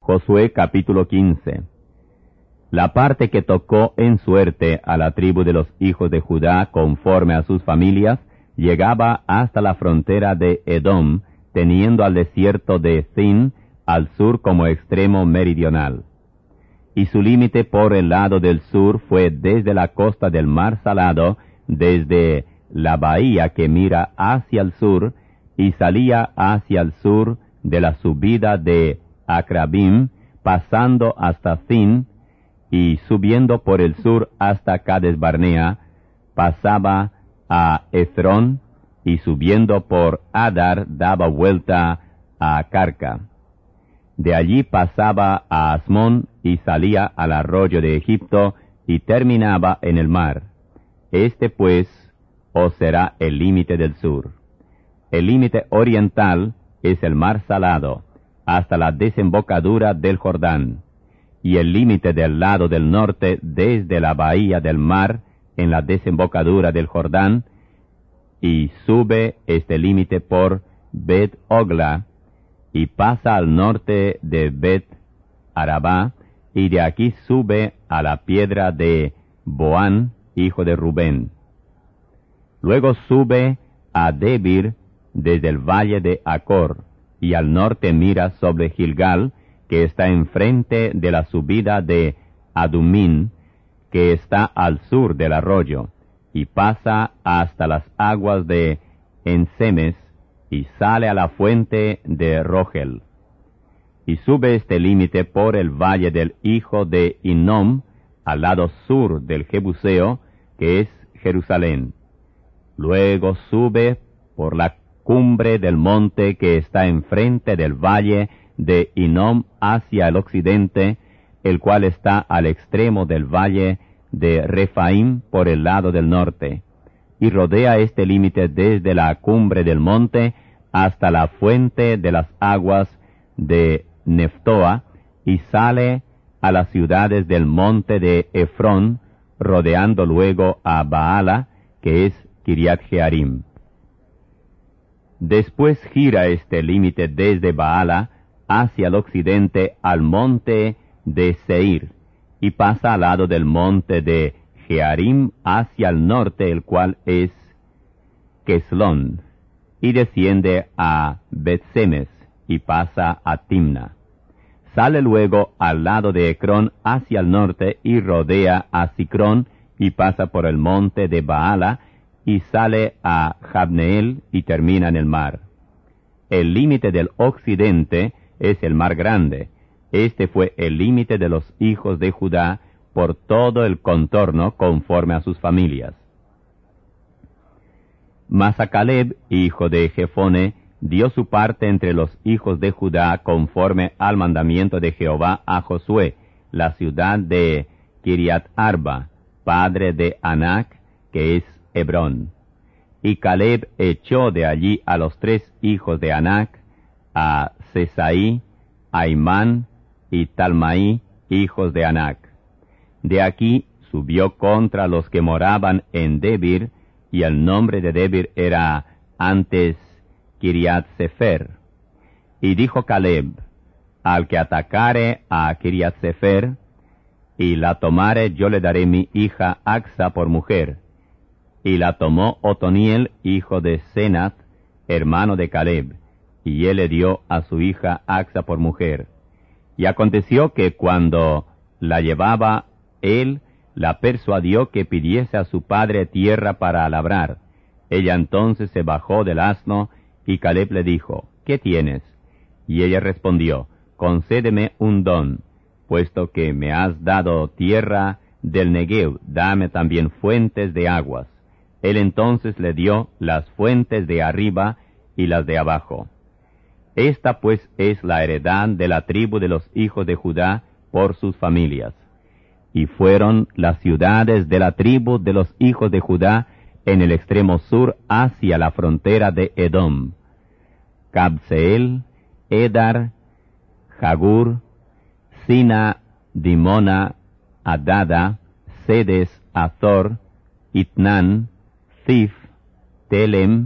Josué capítulo 15. La parte que tocó en suerte a la tribu de los hijos de Judá conforme a sus familias, llegaba hasta la frontera de Edom, teniendo al desierto de Zin al sur como extremo meridional. Y su límite por el lado del sur fue desde la costa del mar Salado, desde la bahía que mira hacia el sur, y salía hacia el sur de la subida de Acrabim, pasando hasta Zin, y subiendo por el sur hasta Cades Barnea, pasaba a Efrón, y subiendo por Adar daba vuelta a Carca. De allí pasaba a Asmón, y salía al arroyo de Egipto, y terminaba en el mar. Este pues os será el límite del sur. El límite oriental es el mar Salado, hasta la desembocadura del Jordán, y el límite del lado del norte desde la bahía del mar en la desembocadura del Jordán, y sube este límite por Bet Ogla, y pasa al norte de Bet Arabá, y de aquí sube a la piedra de Boán, hijo de Rubén. Luego sube a Debir desde el valle de Acor, y al norte mira sobre Gilgal, que está enfrente de la subida de Adumín, que está al sur del arroyo, y pasa hasta las aguas de Ensemes, y sale a la fuente de Rogel. Y sube este límite por el valle del hijo de Hinnom, al lado sur del Jebuseo, que es Jerusalén. Luego sube por la cumbre del monte que está enfrente del valle de Hinnom hacia el occidente, el cual está al extremo del valle de Refaim por el lado del norte, y rodea este límite desde la cumbre del monte hasta la fuente de las aguas de Neftoa, y sale a las ciudades del monte de Efrón, rodeando luego a Baala, que es Kiriat Jearim. Después gira este límite desde Baala hacia el occidente al monte de Seir, y pasa al lado del monte de Jearim hacia el norte, el cual es Keslón, y desciende a Bet-Semes, y pasa a Timna. Sale luego al lado de Ecrón hacia el norte, y rodea a Sicrón, y pasa por el monte de Baala, y sale a Jabneel, y termina en el mar. El límite del occidente es el mar grande. Este fue el límite de los hijos de Judá por todo el contorno conforme a sus familias. Mas a Caleb, hijo de Jefone, dio su parte entre los hijos de Judá conforme al mandamiento de Jehová a Josué, la ciudad de Kiriat Arba, padre de Anac, que es Hebrón. Y Caleb echó de allí a los 3 hijos de Anac, a Sesaí, Aimán y Talmaí, hijos de Anac. De aquí subió contra los que moraban en Debir, y el nombre de Debir era antes Kiriat Sefer. Y dijo Caleb: al que atacare a Kiriat Sefer y la tomare, yo le daré mi hija Axa por mujer. Y la tomó Otoniel, hijo de Senat, hermano de Caleb, y él le dio a su hija Axa por mujer. Y aconteció que cuando la llevaba él, la persuadió que pidiese a su padre tierra para labrar. Ella entonces se bajó del asno, y Caleb le dijo: ¿qué tienes? Y ella respondió: concédeme un don, puesto que me has dado tierra del Negev, dame también fuentes de aguas. Él entonces le dio las fuentes de arriba y las de abajo. Esta pues es la heredad de la tribu de los hijos de Judá por sus familias. Y fueron las ciudades de la tribu de los hijos de Judá en el extremo sur hacia la frontera de Edom: Cabseel, Edar, Jagur, Sina, Dimona, Adada, Sedes, Azor, Itnan, Zif, Telem,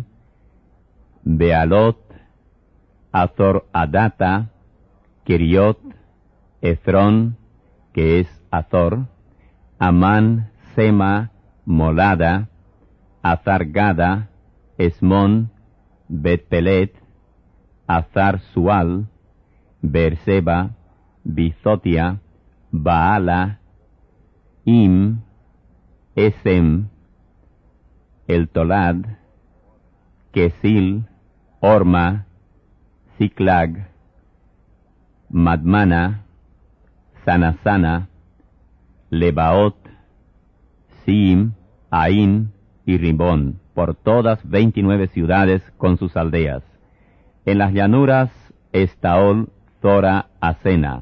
Bealot, Azor Adata, Keriot, Efrón, que es Azor, Amán, Sema, Molada, Azar-Gada, Esmón, Bet-Pelet, Azar-Sual, Beerseba, Bizotia, Baala, Im, Esem, El Tolad, Kesil, Orma, Ziklag, Madmana, Sanasana, Lebaot, Siim, Ain y Ribón, por todas 29 ciudades con sus aldeas. En las llanuras, Estaol, Zora, Asena,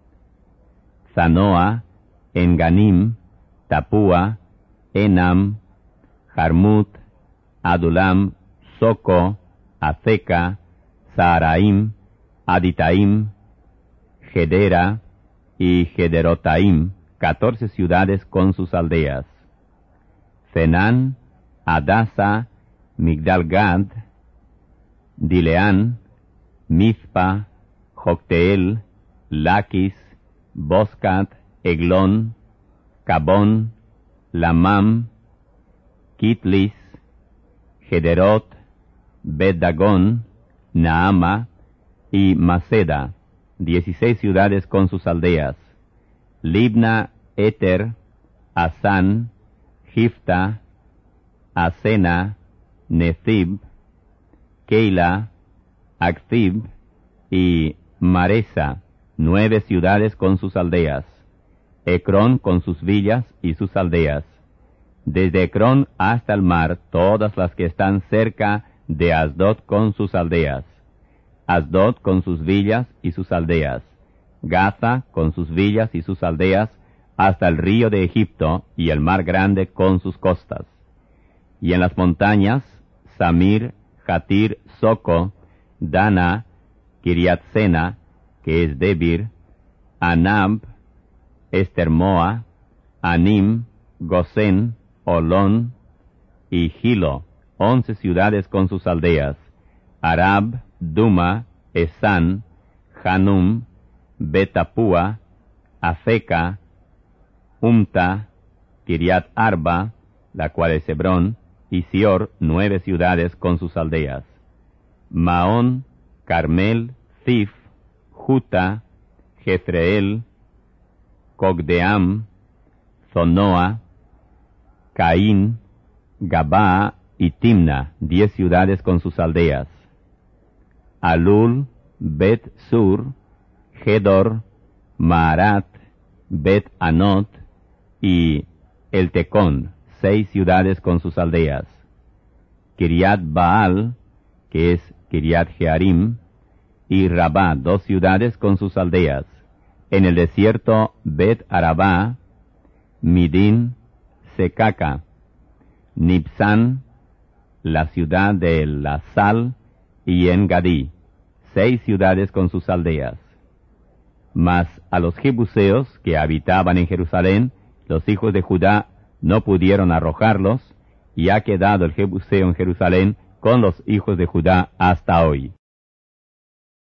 Zanoa, Enganim, Tapúa, Enam, Jarmut, Adulam, Soco, Azeca, Saharaim, Aditaim, Gedera y Gederotaim, 14 ciudades con sus aldeas. Cenán, Adasa, Migdal-Gad, Dileán, Mizpa, Jocteel, Laquis, Boscat, Eglón, Cabón, Lamam, Kitlis, Gederot, Bet-Dagón, Naama y Maceda, 16 ciudades con sus aldeas. Libna, Eter, Asán, Gifta, Asena, Nezib, Keila, Akzib y Maresa, 9 ciudades con sus aldeas. Ecrón con sus villas y sus aldeas. Desde Ecrón hasta el mar, todas las que están cerca de Asdod con sus aldeas. Asdod con sus villas y sus aldeas. Gaza con sus villas y sus aldeas, hasta el río de Egipto y el mar grande con sus costas. Y en las montañas, Samir, Jatir, Soco, Dana, Kiriat-Sena, que es Debir, Anab, Estermoa, Anim, Gosén, Olón y Gilo, 11 ciudades con sus aldeas. Arab, Duma, Esán, Hanum, Betapúa, Afeca, Umta, Kiriat Arba, la cual es Hebrón, y Sior, 9 ciudades con sus aldeas. Maón, Carmel, Zif, Juta, Jezreel, Cogdeam, Zonoa, Caín, Gabaa y Timna, 10 ciudades con sus aldeas. Alul, Bet-Sur, Gedor, Maarat, Bet-Anot y El Tecón, 6 ciudades con sus aldeas. Kiriat Baal, que es Kiriat Jearim, y Rabá, 2 ciudades con sus aldeas. En el desierto, Bet-Arabá, Midín, Secaca, Nibsán, la ciudad de la Sal, y En-Gadí, 6 ciudades con sus aldeas. Mas a los jebuseos que habitaban en Jerusalén, los hijos de Judá no pudieron arrojarlos, y ha quedado el jebuseo en Jerusalén con los hijos de Judá hasta hoy.